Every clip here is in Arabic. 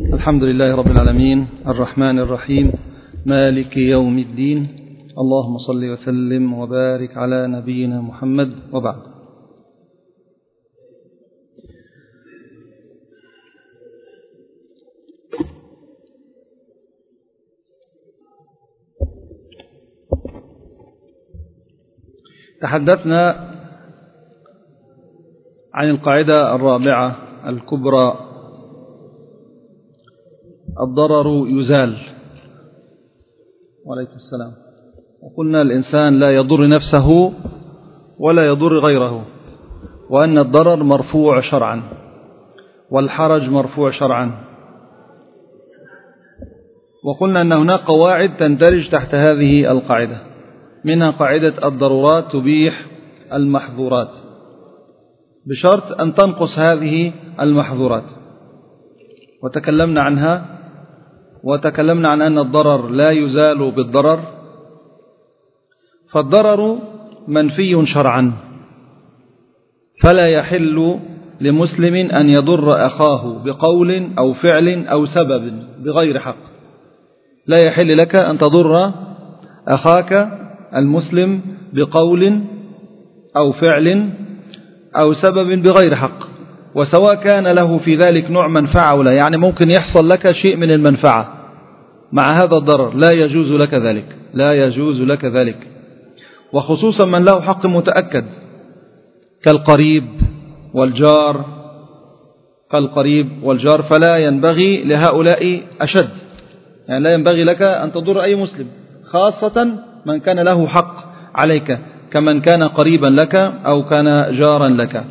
الحمد لله رب العالمين الرحمن الرحيم مالك يوم الدين. اللهم صل وسلم وبارك على نبينا محمد، وبعد. تحدثنا عن القاعدة الرابعة الكبرى: الضرر يزال. وعليكم السلام. وقلنا الإنسان لا يضر نفسه ولا يضر غيره، وأن الضرر مرفوع شرعا والحرج مرفوع شرعا. وقلنا أن هناك قواعد تندرج تحت هذه القاعدة، منها قاعدة الضرورات تبيح المحظورات، بشرط أن تنقص هذه المحظورات، وتكلمنا عنها، وتكلمنا عن أن الضرر لا يزال بالضرر، فالضرر منفي شرعا، فلا يحل لمسلم أن يضر أخاه بقول أو فعل أو سبب بغير حق. لا يحل لك أن تضر أخاك المسلم بقول أو فعل أو سبب بغير حق، وسواء كان له في ذلك نوع منفعة ولا، يعني ممكن يحصل لك شيء من المنفعة مع هذا الضرر، لا يجوز لك ذلك، لا يجوز لك ذلك. وخصوصا من له حق متأكد كالقريب والجار، فلا ينبغي لهؤلاء أشد، يعني لا ينبغي لك أن تضر أي مسلم، خاصة من كان له حق عليك، كمن كان قريبا لك أو كان جارا لك.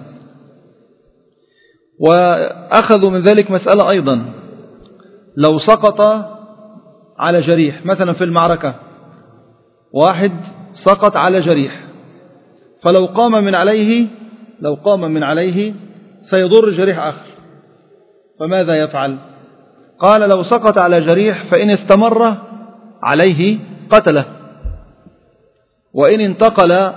وأخذوا من ذلك مسألة أيضا: لو سقط على جريح، مثلا في المعركة واحد سقط على جريح، فلو قام من عليه سيضر جريح آخر، فماذا يفعل؟ قال: لو سقط على جريح فإن استمر عليه قتله، وإن انتقل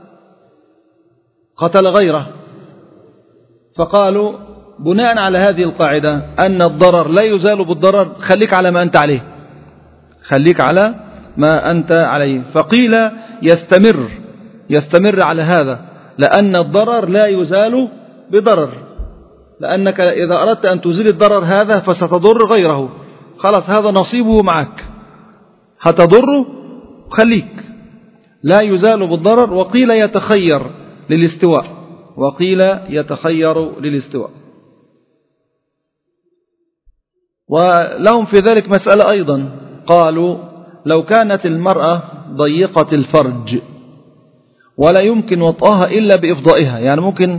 قتل غيره. فقالوا بناء على هذه القاعدة أن الضرر لا يزال بالضرر، خليك على ما أنت عليه، خليك على ما أنت عليه. فقيل يستمر على هذا، لأن الضرر لا يزال بضرر، لأنك إذا أردت أن تزيل الضرر هذا فستضر غيره، خلاص هذا نصيبه معك، هتضره، خليك. لا يزال بالضرر. وقيل يتخير للاستواء. ولهم في ذلك مسألة أيضا، قالوا: لو كانت المرأة ضيقة الفرج ولا يمكن وطئها إلا بإفضائها، يعني ممكن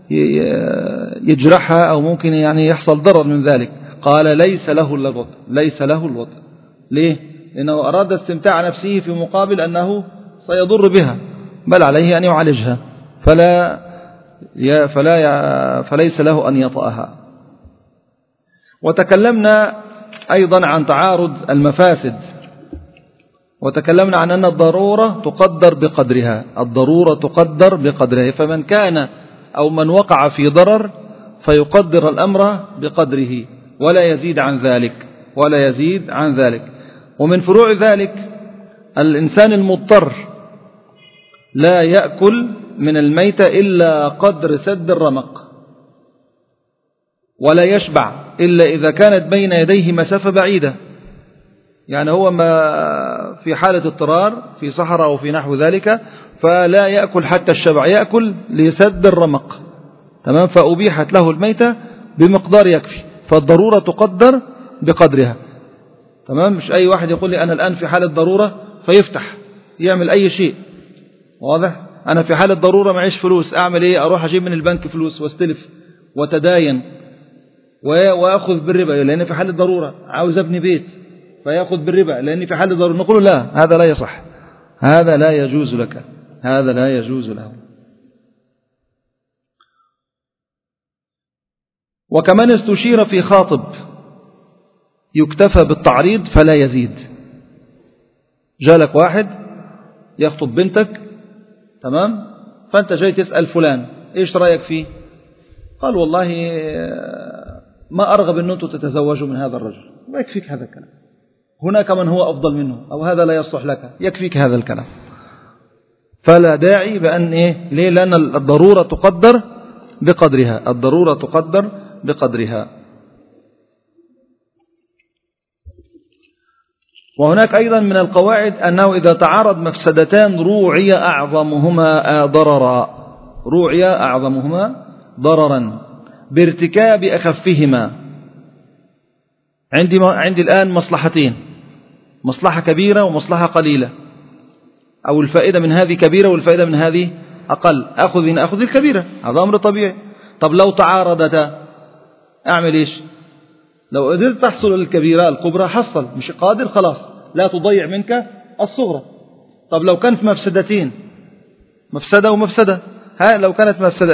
يجرحها أو ممكن يعني يحصل ضرر من ذلك، قال: ليس له الوطء. ليه؟ لأنه أراد استمتاع نفسه في مقابل أنه سيضر بها، بل عليه أن يعالجها، فليس له أن يطأها. وتكلمنا أيضا عن تعارض المفاسد، وتكلمنا عن أن الضرورة تقدر بقدرها، فمن كان أو من وقع في ضرر فيقدر الأمر بقدره ولا يزيد عن ذلك. ومن فروع ذلك: الإنسان المضطر لا يأكل من الميتة إلا قدر سد الرمق، ولا يشبع إلا إذا كانت بين يديه مسافة بعيدة، يعني هو ما في حالة اضطرار في صحراء أو في نحو ذلك، فلا يأكل حتى الشبع، يأكل لسد الرمق، تمام؟ فأبيحت له الميتة بمقدار يكفي، فالضرورة تقدر بقدرها، تمام؟ مش أي واحد يقول لي أنا الآن في حالة ضرورة فيفتح يعمل أي شيء، واضح؟ أنا في حالة ضرورة معيش فلوس، أعمل إيه؟ أروح أجيب من البنك فلوس واستلف وتداين وأخذ بالربا، لأن في حالة ضرورة. عاوز أبني بيت فيأخذ بالربا لأن في حالة ضرورة. نقول لا، هذا لا يصح، هذا لا يجوز لك، هذا لا يجوز له. وكمان استشير في خاطب يكتفى بالتعريض فلا يزيد. جالك واحد يخطب بنتك، تمام؟ فأنت جاي تسأل فلان إيش رأيك فيه؟ قال: والله ما أرغب أن أنتم تتزوجوا من هذا الرجل، ما يكفيك هذا الكلام، هناك من هو أفضل منه، أو هذا لا يصلح لك، يكفيك هذا الكلام. فلا داعي بأن ليه؟ لأن الضرورة تقدر بقدرها، الضرورة تقدر بقدرها. وهناك أيضا من القواعد أنه إذا تعارض مفسدتان روعي أعظمهما ضررا بارتكاب أخفهما. عندي الآن مصلحتين، مصلحة كبيرة ومصلحة قليلة، أو الفائدة من هذه كبيرة والفائدة من هذه أقل، أخذ الكبيرة، هذا أمر طبيعي. طب لو تعارضتا أعمل إيش؟ لو قدرت تحصل الكبيرة الكبرى حصل، مش قادر خلاص لا تضيع منك الصغرى. طب لو كانت مفسدتين، مفسدة ومفسدة، لو كانت مفسدة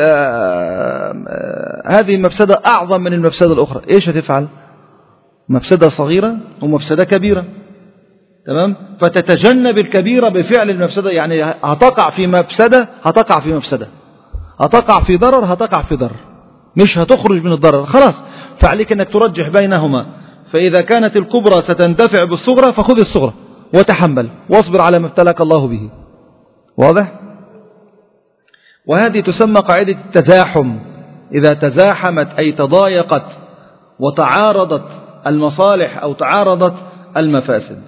هذه المفسدة أعظم من المفسدة الأخرى، إيش هتفعل؟ مفسدة صغيرة ومفسدة كبيرة، تمام؟ فتتجنب الكبيرة بفعل المفسدة، يعني هتقع في مفسدة، هتقع في ضرر، هتقع في ضرر، مش هتخرج من الضرر خلاص. فعليك أنك ترجح بينهما، فإذا كانت الكبرى ستنتفع بالصغرى فخذ الصغرى وتحمل واصبر على ما ابتلاك الله به. واضح؟ وهذه تسمى قاعدة التزاحم، إذا تزاحمت أي تضايقت وتعارضت المصالح أو تعارضت المفاسد.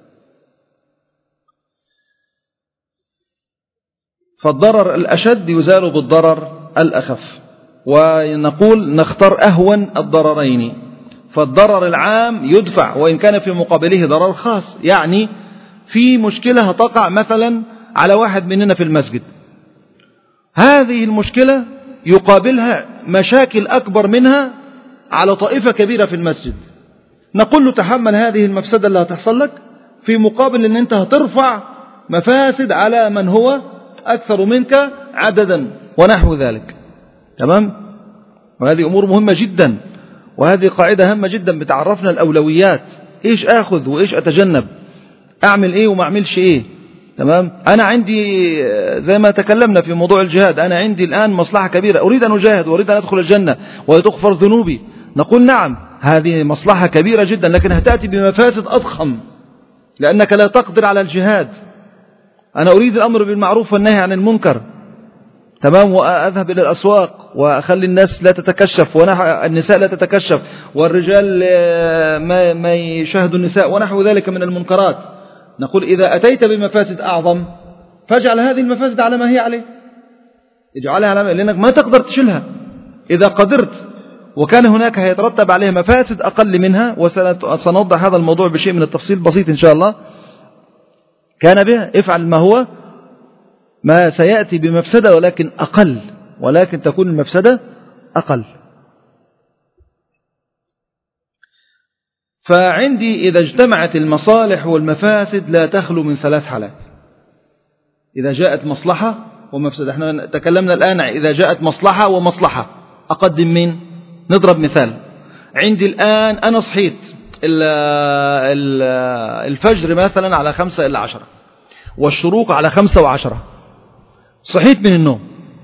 فالضرر الأشد يزال بالضرر الأخف، ونقول نختار أهون الضررين. فالضرر العام يدفع وإن كان في مقابله ضرر خاص، يعني في مشكلة هتقع مثلا على واحد مننا في المسجد، هذه المشكلة يقابلها مشاكل أكبر منها على طائفة كبيرة في المسجد، نقول له تحمل هذه المفسدة اللي هتحصل لك في مقابل أن أنت هترفع مفاسد على من هو أكثر منك عددا ونحو ذلك، تمام؟ وهذه أمور مهمة جدا، وهذه قاعدة هامة جدا بتعرفنا الأولويات، إيش أخذ وإيش أتجنب، أعمل إيه وما أعملش إيه، تمام؟ أنا عندي زي ما تكلمنا في موضوع الجهاد، أنا عندي الآن مصلحة كبيرة، أريد أن أجاهد وأريد أن أدخل الجنة وتغفر ذنوبي، نقول نعم هذه مصلحة كبيرة جدا، لكن هتأتي بمفاسد أضخم لأنك لا تقدر على الجهاد. أنا أريد الأمر بالمعروف والنهي عن المنكر، تمام، وأذهب إلى الأسواق وأخلي الناس لا تتكشف والنساء لا تتكشف والرجال ما يشاهدوا النساء ونحو ذلك من المنكرات. نقول إذا أتيت بمفاسد أعظم فاجعل هذه المفاسد على ما هي عليه، اجعلها على ما هي، لأنك ما تقدر تشيلها. إذا قدرت وكان هناك هيترتب عليها مفاسد أقل منها، وسنوضح هذا الموضوع بشيء من التفصيل بسيط إن شاء الله، كان بها افعل ما سيأتي بمفسدة ولكن أقل، ولكن تكون المفسدة أقل. فعندي إذا اجتمعت المصالح والمفاسد لا تخلو من ثلاث حالات. إذا جاءت مصلحة ومفسدة، احنا تكلمنا الآن إذا جاءت مصلحة ومصلحة، أقدم مين؟ نضرب مثال. عندي الآن أنا صحيت الفجر مثلا على 5 إلى 10 والشروق على 5 و10، صحيت من النوم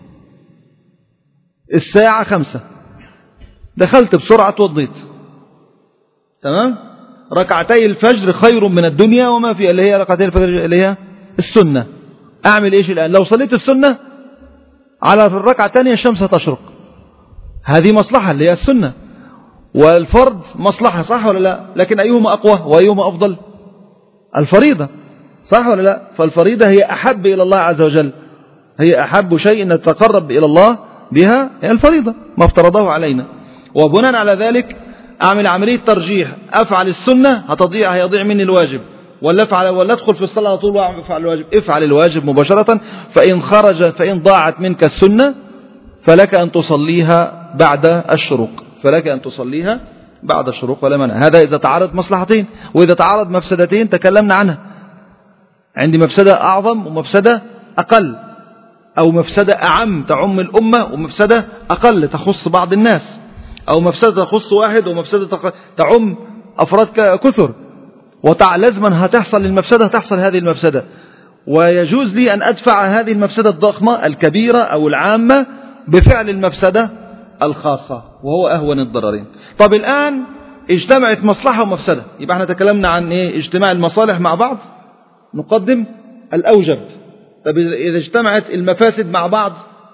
الساعة 5، دخلت بسرعة توضيت، تمام، ركعتي الفجر خير من الدنيا وما فيها، اللي هي ركعتي الفجر اللي هي السنة. أعمل إيش الآن؟ لو صليت السنة على الركعة الثانية الشمس تشرق، هذه مصلحة اللي هي السنة، والفرض مصلحة، صح ولا لا؟ لكن أيهما أقوى وأيهما أفضل؟ الفريضة، صح ولا لا؟ فالفريضة هي أحب إلى الله عز وجل، هي أحب شيء أن نتقرب إلى الله بها، هي الفريضة ما افترضه علينا. وبناء على ذلك أعمل عملية ترجيح، أفعل السنة هيضيع مني الواجب، ولا أدخل في الصلاة على طول وأفعل الواجب؟ افعل الواجب مباشرة، فإن ضاعت منك السنة فلك أن تصليها بعد الشروق، ولا منع. هذا إذا تعارض مصلحتين. وإذا تعارض مفسدتين تكلمنا عنها، عندي مفسدة أعظم ومفسدة أقل، أو مفسدة أعم تعم الأمة ومفسدة أقل تخص بعض الناس، أو مفسدة تخص واحد ومفسدة تعم أفراد كثر، لازما هتحصل للمفسدة، تحصل هذه المفسدة، ويجوز لي أن أدفع هذه المفسدة الضخمة الكبيرة أو العامة بفعل المفسدة الخاصة، وهو أهون الضررين. طب الآن اجتمعت مصلحة ومفسدة، يبقى احنا تكلمنا عن ايه؟ اجتماع المصالح مع بعض نقدم الأوجب. طب إذا اجتمعت المفاسد مع بعض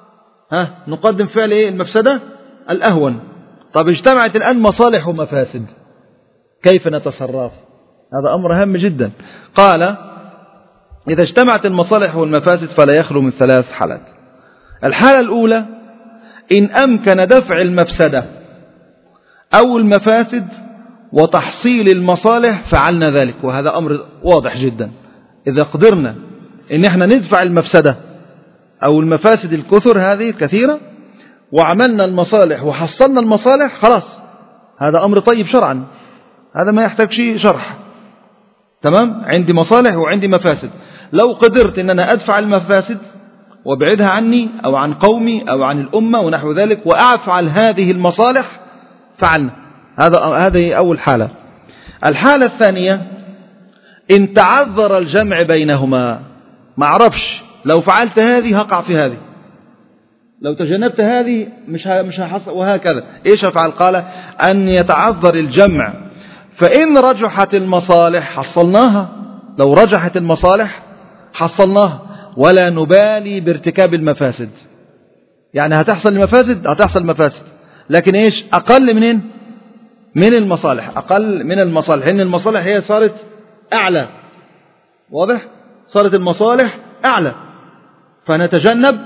نقدم فعل ايه؟ المفسدة الأهون. طب اجتمعت الآن مصالح ومفاسد، كيف نتصرف؟ هذا أمر هام جدا. قال إذا اجتمعت المصالح والمفاسد فلا يخلو من 3 حالات. الحالة الأولى إن أمكن دفع المفسدة أو المفاسد وتحصيل المصالح فعلنا ذلك، وهذا أمر واضح جدا. إذا قدرنا إن احنا ندفع المفسدة أو المفاسد الكثر هذه الكثيرة وعملنا المصالح وحصلنا المصالح، خلاص هذا أمر طيب شرعا، هذا ما يحتاج شيء شرح. تمام، عندي مصالح وعندي مفاسد، لو قدرت إن أنا أدفع المفاسد وابعدها عني أو عن قومي أو عن الأمة ونحو ذلك وأفعل هذه المصالح فعلنا. هذه أول حالة. الحالة الثانية إن تعذر الجمع بينهما، ما أعرفش لو فعلت هذه هقع في هذه، لو تجنبت هذه مش هحصل، وهكذا. إيش أفعل؟ قال أن يتعذر الجمع، فإن رجحت المصالح حصلناها، لو رجحت المصالح حصلناها، ولا نبالي بارتكاب المفاسد. يعني هتحصل المفاسد، هتحصل مفاسد، لكن إيش؟ أقل منين؟ من المصالح، أقل من المصالح، إن المصالح هي صارت أعلى، واضح؟ صارت المصالح أعلى، فنتجنب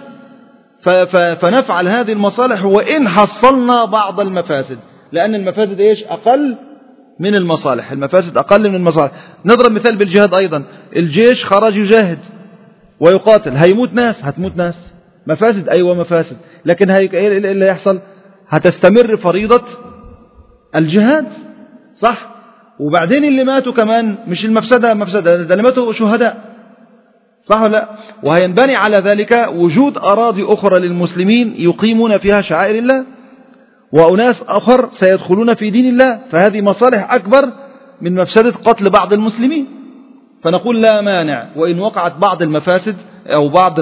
فنفعل هذه المصالح وإن حصلنا بعض المفاسد، لأن المفاسد إيش؟ أقل من المصالح، المفاسد أقل من المصالح. نضرب مثال بالجهاد أيضا، الجيش خرج يجاهد ويقاتل، هيموت ناس، هتموت ناس، مفاسد، أيوة مفاسد، لكن إيه اللي يحصل؟ هتستمر فريضة الجهاد، صح؟ وبعدين اللي ماتوا كمان مش المفسدة مفسدة، ده اللي ماتوا شهداء، صح ولا لا؟ وهينبني على ذلك وجود أراضي أخرى للمسلمين يقيمون فيها شعائر الله، وأناس آخر سيدخلون في دين الله، فهذه مصالح أكبر من مفسدة قتل بعض المسلمين. فنقول لا مانع وإن وقعت بعض المفاسد أو بعض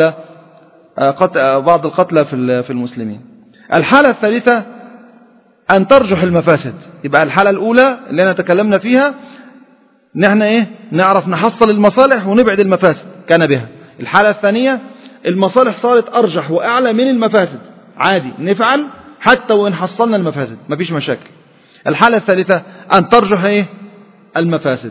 القتلى في المسلمين. الحالة الثالثة أن ترجح المفاسد. يبقى الحالة الأولى اللي أنا تكلمنا فيها نحن نعرف نحصل المصالح ونبعد المفاسد كان بها. الحالة الثانية المصالح صارت أرجح وأعلى من المفاسد، عادي نفعل حتى وإن حصلنا المفاسد، ما فيش مشاكل. الحالة الثالثة أن ترجح المفاسد.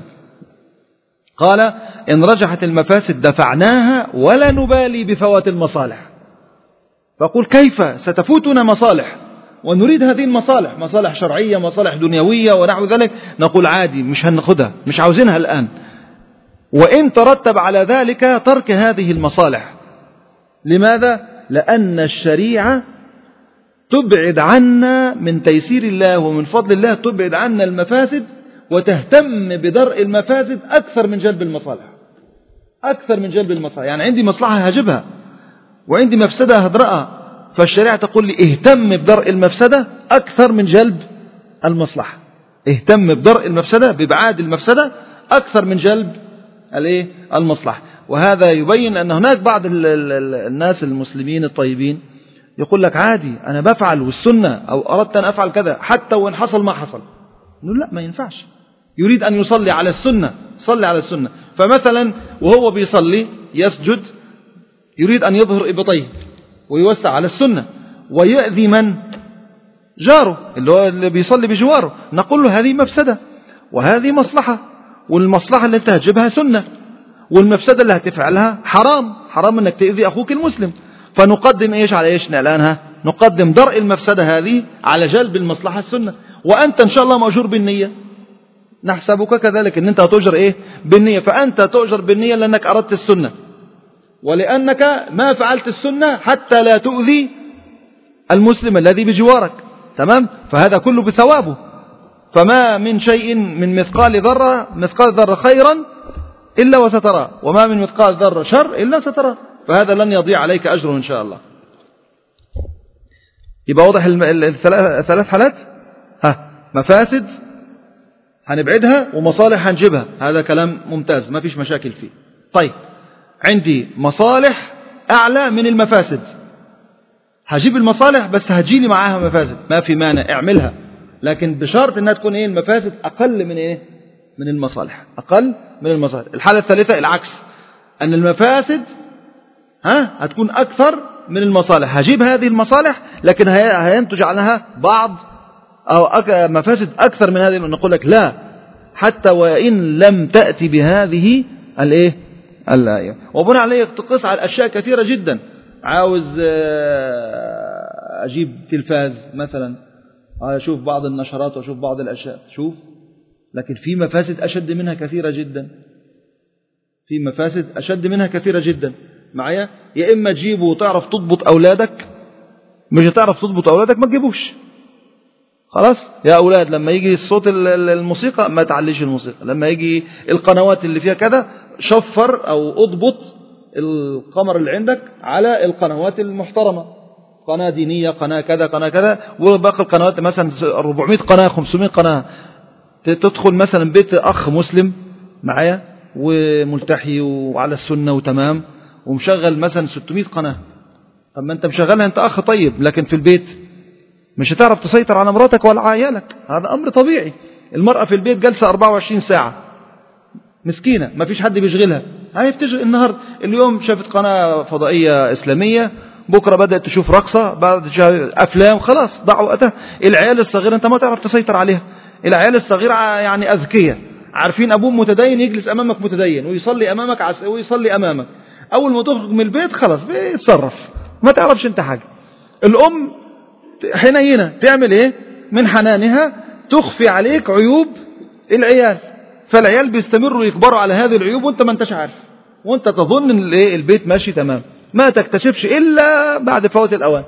قال إن رجحت المفاسد دفعناها ولا نبالي بفوات المصالح. فأقول كيف ستفوتنا مصالح ونريد هذه المصالح، مصالح شرعية، مصالح دنيوية ونحو ذلك، نقول عادي مش هناخدها، مش عاوزينها الآن، وإن ترتب على ذلك ترك هذه المصالح. لماذا؟ لأن الشريعة تبعد عنا من تيسير الله ومن فضل الله، تبعد عنا المفاسد وتهتم بدرء المفاسد أكثر من جلب المصالح، أكثر من جلب المصالح. يعني عندي مصلحة هجبها وعندي مفسدة هدرأها، فالشريعة تقول لي اهتم بدرء المفسدة أكثر من جلب المصلحة، اهتم بدرء المفسدة، بإبعاد المفسدة أكثر من جلب المصلحة. وهذا يبين أن هناك بعض الناس المسلمين الطيبين يقول لك عادي أنا بفعل والسنة، أو أردت أن أفعل كذا حتى وإن حصل ما حصل. نقول لا، ما ينفعش. يريد أن يصلي على السنة، صلي على السنة. فمثلا وهو بيصلي يسجد يريد أن يظهر إبطيه ويوسع على السنة ويأذي من؟ جاره اللي بيصلي بجواره. نقول له هذه مفسدة وهذه مصلحة، والمصلحة اللي تهجبها سنة، والمفسدة اللي هتفعلها حرام أنك تأذي أخوك المسلم. فنقدم إيش على إيش نعلانها؟ نقدم درء المفسدة هذه على جلب المصلحة السنة. وأنت إن شاء الله مأجور بالنية، نحسبك كذلك أن أنت هتؤجر بالنية، فأنت تؤجر بالنية لأنك أردت السنة، ولأنك ما فعلت السنة حتى لا تؤذي المسلم الذي بجوارك. تمام؟ فهذا كله بثوابه. فما من شيء من مثقال ذرة خيرا إلا وسترى، وما من مثقال ذرة شر إلا سترى، فهذا لن يضيع عليك أجره إن شاء الله. يبقى واضح الثلاث حالات، مفاسد هنبعدها ومصالح هنجيبها، هذا كلام ممتاز ما فيش مشاكل فيه. طيب عندي مصالح أعلى من المفاسد، هجيب المصالح بس هجيلي معاها مفاسد، ما في مانع اعملها، لكن بشرط انها تكون ايه المفاسد اقل من ايه من المصالح، اقل من المصالح. الحالة الثالثة العكس، ان المفاسد هتكون اكثر من المصالح، هجيب هذه المصالح لكن هينتج عنها بعض او مفاسد اكثر من هذه. نقول لك لا، حتى وان لم تأتي بهذه الايه الآية. وبناء عليه تقص على الاشياء كثيرة جدا. عاوز اجيب تلفاز مثلا، اشوف بعض النشرات واشوف بعض الاشياء، شوف، لكن في مفاسد اشد منها كثيرة جدا، في مفاسد اشد منها كثيرة جدا معايا. يا اما تجيبه وتعرف تضبط اولادك، مش هتعرف تضبط اولادك ما تجيبوش خلاص. يا اولاد لما يجي الصوت الموسيقى ما تعليش الموسيقى، لما يجي القنوات اللي فيها كذا شفر او اضبط القمر اللي عندك على القنوات المحترمة، قناة دينية، قناة كذا، قناة كذا، وباقي القنوات مثلا 400 قناة 500 قناة. تدخل مثلا بيت أخ مسلم معايا وملتحي وعلى السنة وتمام ومشغل مثلا 600 قناة. طب ما أنت مشغلها أنت أخ طيب، لكن في البيت مش هتعرف تسيطر على مراتك ولا عيالك، هذا أمر طبيعي. المرأة في البيت جالسة 24 ساعة مسكينة، ما فيش حد بيشغلها. هاي بتشغل النهار، اليوم شافت قناة فضائية إسلامية، بكرة بدأت تشوف رقصة، بعد أفلام، خلاص ضاع وقتها. العيال الصغيرة أنت ما تعرف تسيطر عليها. العيال الصغيرة يعني أذكية، عارفين أبوه متدين يجلس أمامك متدين ويصلي أمامك ويصلي أمامك، أول ما تخرج من البيت خلاص بيتصرف، ما تعرفش أنت حاجة. الأم حنينة تعمل إيه؟ من حنانها تخفي عليك عيوب العيال، فالعيال بيستمروا يكبروا على هذه العيوب وانت ما انتش عارف، وانت تظن ان البيت ماشي تمام، ما تكتشفش الا بعد فوات الاوان.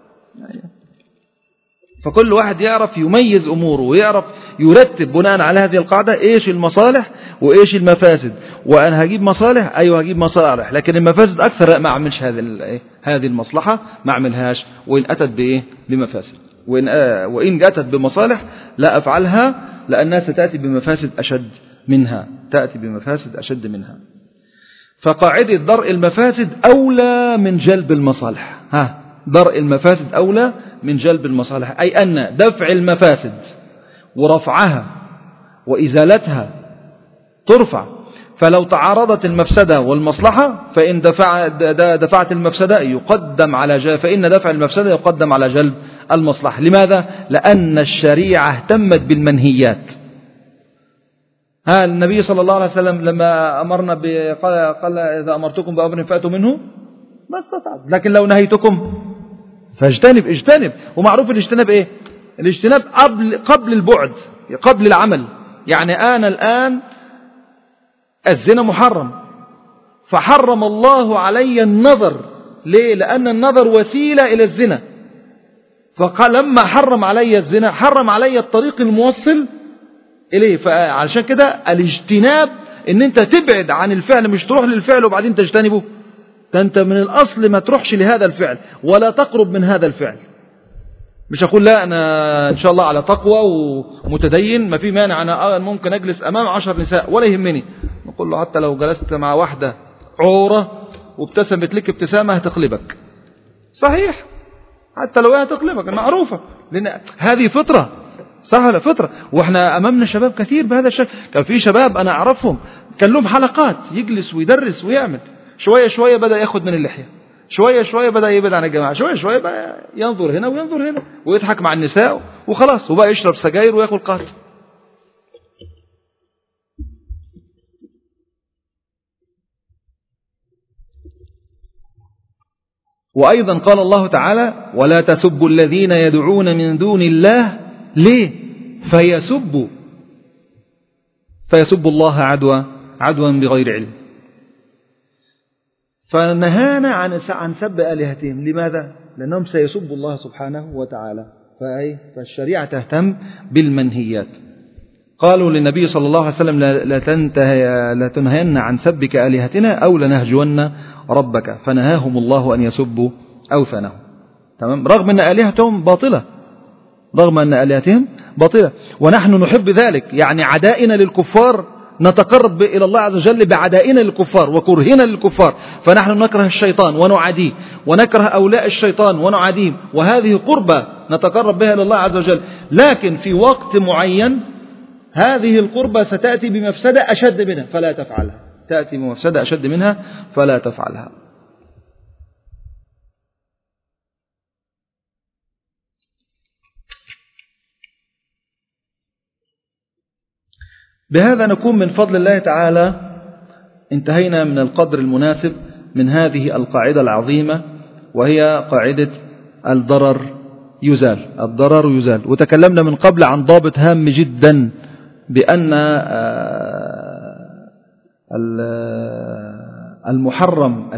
فكل واحد يعرف يميز اموره ويعرف يرتب بناء على هذه القاعدة ايش المصالح وايش المفاسد. وانا هجيب مصالح، ايوه هجيب مصالح، لكن المفاسد اكثر لا ما اعملش هذه المصلحة ما اعملهاش، وان اتت بايه بمفاسد، وان اتت بمصالح لا افعلها، لانها ستاتي بمفاسد اشد منها، تاتي بمفاسد اشد منها. فقاعدة درء المفاسد اولى من جلب المصالح. درء المفاسد اولى من جلب المصالح، اي ان دفع المفاسد ورفعها وازالتها ترفع. فلو تعارضت المفسدة والمصلحة فإن دفعت المفسدة يقدم على فإن دفع المفسدة يقدم على جلب المصلحة. لماذا؟ لأن الشريعة اهتمت بالمنهيات. النبي صلى الله عليه وسلم لما أمرنا قال إذا أمرتكم بأمر فأتوا منه ما استطعت، لكن لو نهيتكم اجتنب. ومعروف الاجتناب إيه؟ الاجتناب قبل البعد، قبل العمل. يعني أنا الآن الزنا محرم، فحرم الله علي النظر. ليه؟ لأن النظر وسيلة إلى الزنا، فقال لما حرم علي الزنا حرم علي الطريق الموصل إليه. فعشان كده الاجتناب ان انت تبعد عن الفعل، مش تروح للفعل وبعدين تجتنبه. انت من الأصل ما تروحش لهذا الفعل ولا تقرب من هذا الفعل. مش أقول لا أنا إن شاء الله على تقوى ومتدين ما في مانع، أنا ممكن أجلس أمام 10 نساء ولا يهمني. نقول له حتى لو جلست مع واحدة عورة وابتسمت لك ابتسامة هتقلبك، صحيح، حتى لو هي هتقلبك معروفة، لأن هذه فطرة سهلة، فطرة. وإحنا أمامنا شباب كثير بهذا الشكل. كان في شباب أنا أعرفهم كان لهم حلقات يجلس ويدرس ويعمل، شوية شوية بدأ ياخد من اللحية، شوية شوية بدأ يبعد عن الجماعة، شوية شوية بقى ينظر هنا وينظر هنا ويضحك مع النساء وخلاص، وبقى يشرب سجاير ويأكل قهوة. وأيضا قال الله تعالى ولا تسبوا الذين يدعون من دون الله. ليه؟ فيسبوا الله عدوا بغير علم. فنهانا عن سب آلهتهم. لماذا؟ لأنهم سيسبوا الله سبحانه وتعالى. فالشريعة تهتم بالمنهيات. قالوا للنبي صلى الله عليه وسلم لا تنهين عن سبك آلهتنا أو لنهجون ربك، فنهاهم الله أن يسبوا أوثانهم. تمام؟ رغم أن آلهتهم باطلة، ونحن نحب ذلك. يعني عدائنا للكفار نتقرب إلى الله عز وجل بعدائنا للكفار وكرهنا للكفار، فنحن نكره الشيطان ونعاديه، ونكره أولاء الشيطان ونعاديهم، وهذه قربة نتقرب بها إلى الله عز وجل. لكن في وقت معين هذه القربة ستأتي بمفسدة أشد منها فلا تفعلها، تأتي بمفسدة أشد منها فلا تفعلها. بهذا نكون من فضل الله تعالى انتهينا من القدر المناسب من هذه القاعدة العظيمة، وهي قاعدة الضرر يزال. الضرر يزال. وتكلمنا من قبل عن ضابط هام جدا، بأن المحرم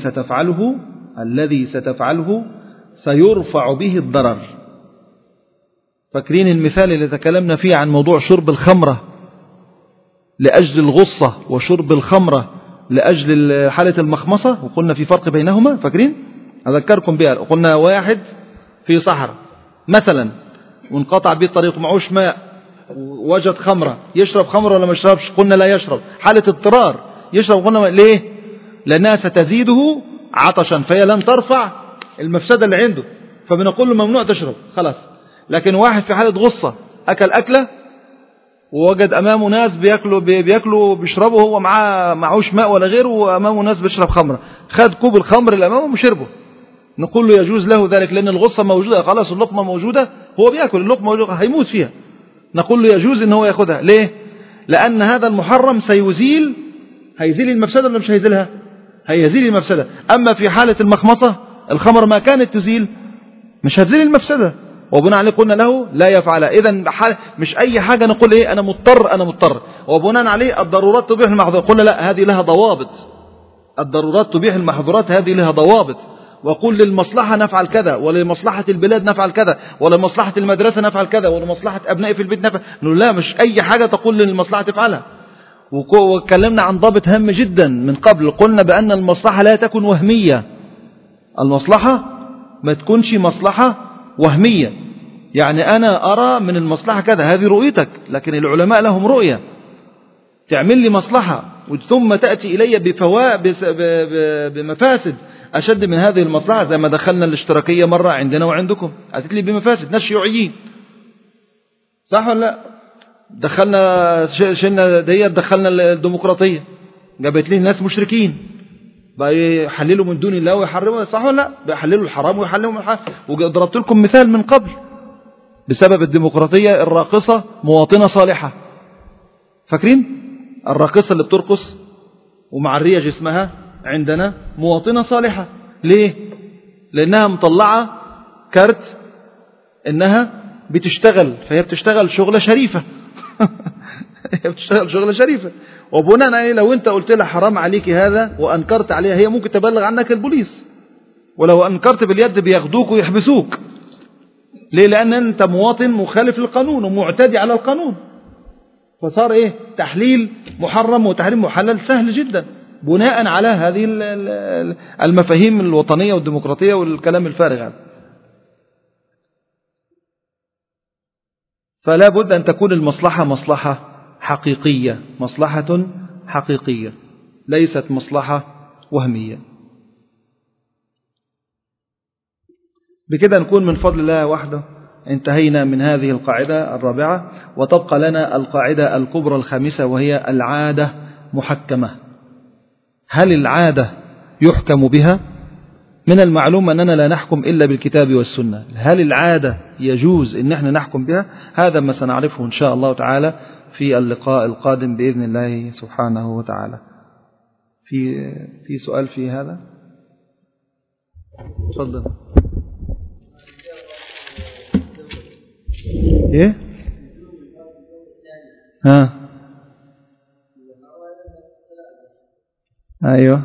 الذي ستفعله سيرفع به الضرر. فاكرين المثال اللي تكلمنا فيه عن موضوع شرب الخمرة لأجل الغصة، وشرب الخمرة لأجل حالة المخمصة، وقلنا في فرق بينهما. فاكرين؟ أذكركم بها. قلنا واحد في صحراء مثلا وانقطع به الطريق، معوش ماء، وجد خمرة، يشرب خمرة ولا ما يشربش؟ قلنا لا يشرب، حالة اضطرار يشرب. قلنا ليه؟ لأنها ستزيده عطشا، فهي لن ترفع المفسدة اللي عنده، فبنقول له ممنوع تشرب خلاص. لكن واحد في حالة غصة أكل أكلة ووجد أمامه ناس بيأكلوا بيشربوا، هو معوش ماء ولا غيره، وأمامه ناس بيشرب خمرة، خد كوب الخمر اللي أمامه وشربه، نقول له يجوز له ذلك، لأن الغصة موجودة خلاص، اللقمة موجودة، هو بيأكل اللقمة موجودة، هيموت فيها، نقول له يجوز إن هو يأخذها. ليه؟ لأن هذا المحرم هيزيل المفسدة ولا مش هيزيلها؟ هيزيل المفسدة. أما في حالة المخمصة الخمر ما كانت تزيل، مش هتزيل المفسدة، وبناء عليه قلنا له لا يفعلها. إذن مش أي حاجة نقول إيه أنا مضطر، وبناء عليه الضرورات تبيح المحظورات. قلنا لا، هذه لها ضوابط، الضرورات تبيح المحظورات، هذه لها ضوابط. وقل للمصلحة نفعل كذا، ولمصلحة البلاد نفعل كذا، ولمصلحة المدرسة نفعل كذا، ولمصلحة أبنائي في البيت نفعل. نقول لا، مش أي حاجة تقول للمصلحة تفعلها. وكلمنا عن ضابط هام جدا من قبل، قلنا بأن المصلحة لا تكون وهمية، المصلحة ما تكونش مصلحة وهمية. يعني أنا أرى من المصلحة كذا، هذه رؤيتك، لكن العلماء لهم رؤية، تعمل لي مصلحة ثم تأتي إلي بمفاسد أشد من هذه المصلحة، زي ما دخلنا الاشتراكية مرة عندنا وعندكم، أتت لي بمفاسد، ناس شيوعيين، صح ولا لا؟ دخلنا الديمقراطية، جابت لي ناس مشركين بقى يحللوا من دون الله ويحرموا، صح ولا لا؟ بيحللوا الحرام ويحللوا الحلال. وضربت لكم مثال من قبل بسبب الديمقراطية، الراقصة مواطنة صالحة، فاكرين؟ الراقصة اللي بترقص ومعرية جسمها عندنا مواطنة صالحة. ليه؟ لأنها مطلعة كارت إنها بتشتغل، فهي بتشتغل شغلة شريفة هي بتشتغل شغلة شريفة. وبناء عليه لو أنت قلت لها حرام عليك هذا وأنكرت عليها، هي ممكن تبلغ عنك البوليس، ولو أنكرت باليد بياخدوك ويحبسوك. ليه؟ لأن أنت مواطن مخالف للقانون ومعتدي على القانون، فصار إيه؟ تحليل محرم وتحريم محلل سهل جدا، بناء على هذه المفاهيم الوطنية والديمقراطية والكلام الفارغ هذا. فلا بد أن تكون المصلحة مصلحة حقيقية، مصلحة حقيقية، ليست مصلحة وهمية. بكده نكون من فضل الله وحده انتهينا من هذه القاعدة الرابعة، وتبقى لنا القاعدة الكبرى الخامسة، وهي العادة محكمة. هل العادة يحكم بها؟ من المعلوم أننا لا نحكم إلا بالكتاب والسنة. هل العادة يجوز أن احنا نحكم بها؟ هذا ما سنعرفه إن شاء الله تعالى في اللقاء القادم بإذن الله سبحانه وتعالى. في سؤال في هذا؟ تفضل. ايه؟ ايوه.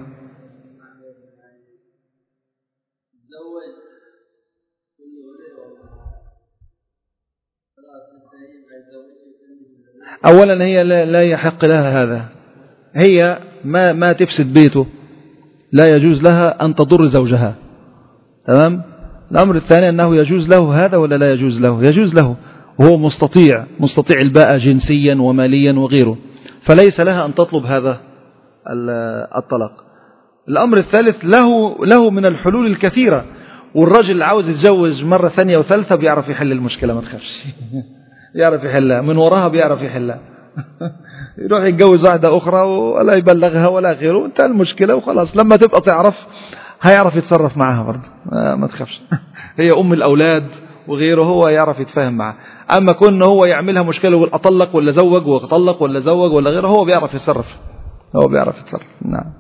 اولا هي لا يحق لها هذا، هي ما تفسد بيته، لا يجوز لها ان تضر زوجها، تمام. الامر الثاني انه يجوز له هذا ولا لا يجوز له؟ يجوز له، وهو مستطيع الباءة جنسيا وماليا وغيره، فليس لها أن تطلب هذا الطلاق. الأمر الثالث له من الحلول الكثيرة، والرجل عاوز يتجوز مرة ثانية وثالثة بيعرف يحل المشكلة، ما تخافش يعرف يحلها من وراها، بيعرف يحلها يروح يتجوز واحدة أخرى ولا يبلغها ولا غيره، انتهى المشكلة وخلاص. لما تبقى تعرف هيعرف يتصرف معها برضه، ما تخافش هي أم الأولاد وغيره، هو يعرف يتفاهم معها. أما كون هو يعملها مشكلة ويقول أطلق ولا زوج وأطلق ولا زوج ولا غيره، هو بيعرف يتصرف، نعم.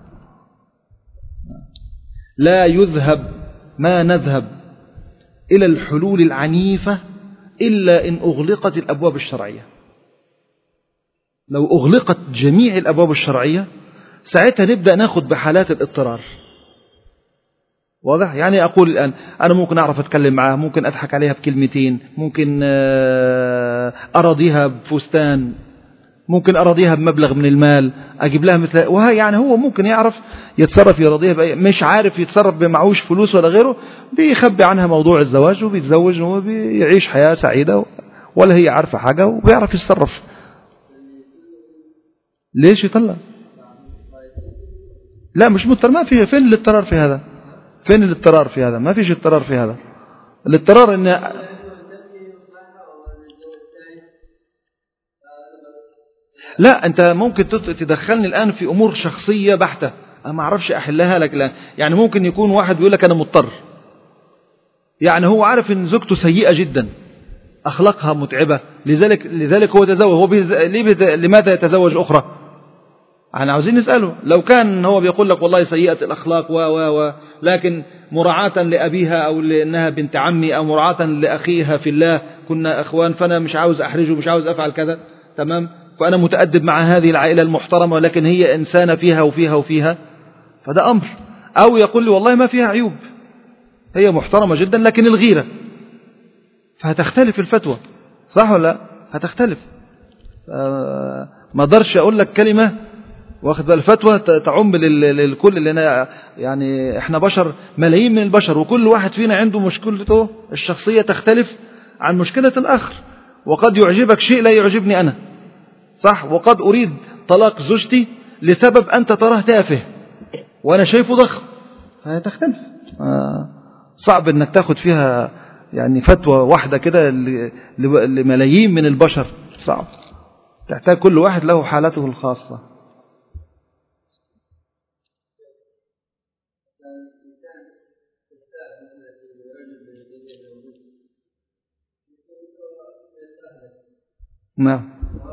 لا يذهب ما نذهب إلى الحلول العنيفة إلا إن أغلقت الأبواب الشرعية. لو أغلقت جميع الأبواب الشرعية ساعتها نبدأ ناخد بحالات الاضطرار. واضح؟ يعني أقول الآن أنا ممكن أعرف أتكلم معها، ممكن أضحك عليها بكلمتين، ممكن أراضيها بفستان، ممكن أراضيها بمبلغ من المال، أجيب لها مثل، وهي يعني هو ممكن يعرف يتصرف يراضيها بأي، مش عارف يتصرف بمعوش فلوس ولا غيره، بيخبي عنها موضوع الزواج وبيتزوج وبيعيش حياة سعيدة ولا هي عارفة حاجة وبيعرف يتصرف. ليش يطلع؟ لا مش مضطر، ما فيه. فين الاضطرار في هذا؟ فين الاضطرار في هذا؟ ما فيش اضطرار في هذا. الاضطرار ان لا، انت ممكن تدخلني الان في امور شخصية بحتة انا ما اعرفش احلها لك الان. يعني ممكن يكون واحد بيقول لك انا مضطر، يعني هو عارف ان زوجته سيئة جدا، اخلاقها متعبة، لذلك هو تزوج. هو لماذا يتزوج اخرى؟ احنا عاوزين نسأله. لو كان هو بيقول لك والله سيئة الأخلاق لكن مراعاة لأبيها أو لأنها بنت عمي أو مراعاة لأخيها في الله، كنا أخوان، فأنا مش عاوز أحرجه، مش عاوز أفعل كذا، تمام، فأنا متأدب مع هذه العائلة المحترمة، ولكن هي إنسانة فيها وفيها وفيها، فده أمر. أو يقول لي والله ما فيها عيوب، هي محترمة جدا لكن الغيرة، فهتختلف الفتوى، صح ولا لا؟ هتختلف. ما اقدرش أقول لك كلمة واخد بقى الفتوى تعم للكل، لأن يعني احنا بشر، ملايين من البشر، وكل واحد فينا عنده مشكلته الشخصية تختلف عن مشكلة الآخر. وقد يعجبك شيء لا يعجبني أنا، صح؟ وقد أريد طلاق زوجتي لسبب أنت تراه تافه وأنا شايفه ضخم، فتختلف. صعب أنك تاخد فيها يعني فتوى واحدة كده لملايين من البشر، صعب، تحتاج كل واحد له حالته الخاصة. نعم.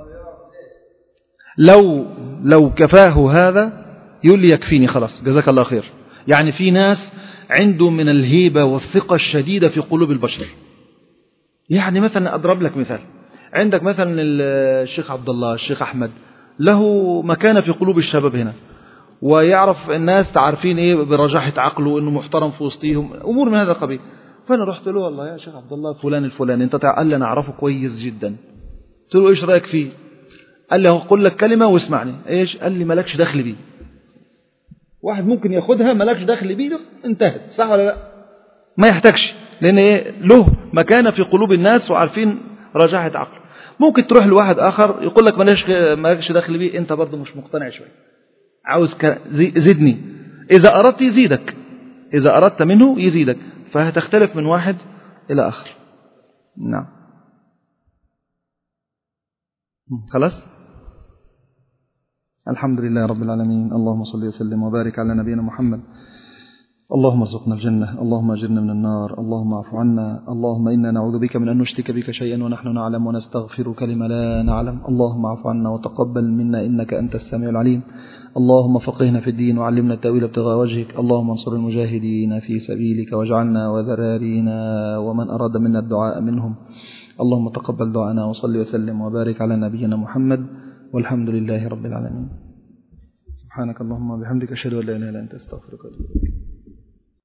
لو كفاه هذا يقول لي يكفيني خلاص جزاك الله خير. يعني في ناس عنده من الهيبة والثقة الشديدة في قلوب البشر. يعني مثلا أضرب لك مثال، عندك مثلا الشيخ عبد الله، الشيخ أحمد، له مكانة في قلوب الشباب هنا، ويعرف الناس تعرفين إيه برجاحة عقله إنه محترم في وسطهم، أمور من هذا القبيل. فأنا رحت له والله يا شيخ عبد الله فلان الفلاني أنت قال لي أنا أعرفه كويس جدا. قلت له إيش رأيك فيه؟ قال لي أقول لك كلمة واسمعني. إيش؟ قال لي مالكش دخل بيه. واحد ممكن ياخدها مالكش دخل بيه، انتهت، صح ولا لا؟ ما يحتاجش، لأن إيه؟ له مكانة في قلوب الناس وعارفين رجاحة عقل. ممكن تروح لواحد آخر يقول لك مالكش دخل بيه، أنت برضه مش مقتنع شوي، عاوز زدني. إذا أردت يزيدك، إذا أردت منه يزيدك، فهتختلف من واحد إلى آخر. نعم. خلاص. الحمد لله رب العالمين، اللهم صل وسلم وبارك على نبينا محمد. اللهم ارزقنا الجنة، اللهم أجرنا من النار، اللهم اعف عنا، اللهم إنا نعوذ بك من أن نشرك بك شيئا ونحن نعلم ونستغفرك لما لا نعلم. اللهم اعف عنا وتقبل منا إنك أنت السميع العليم. اللهم فقهنا في الدين وعلمنا التأويل ابتغاء وجهك. اللهم انصر المجاهدين في سبيلك واجعلنا وذرارينا ومن أراد منا الدعاء منهم. اللهم تقبل دعانا وصل وسلم وبارك على نبينا محمد، والحمد لله رب العالمين. سبحانك اللهم وبحمدك أشهد أن لا إله إلا أنت أستغفرك وأتوب إليك.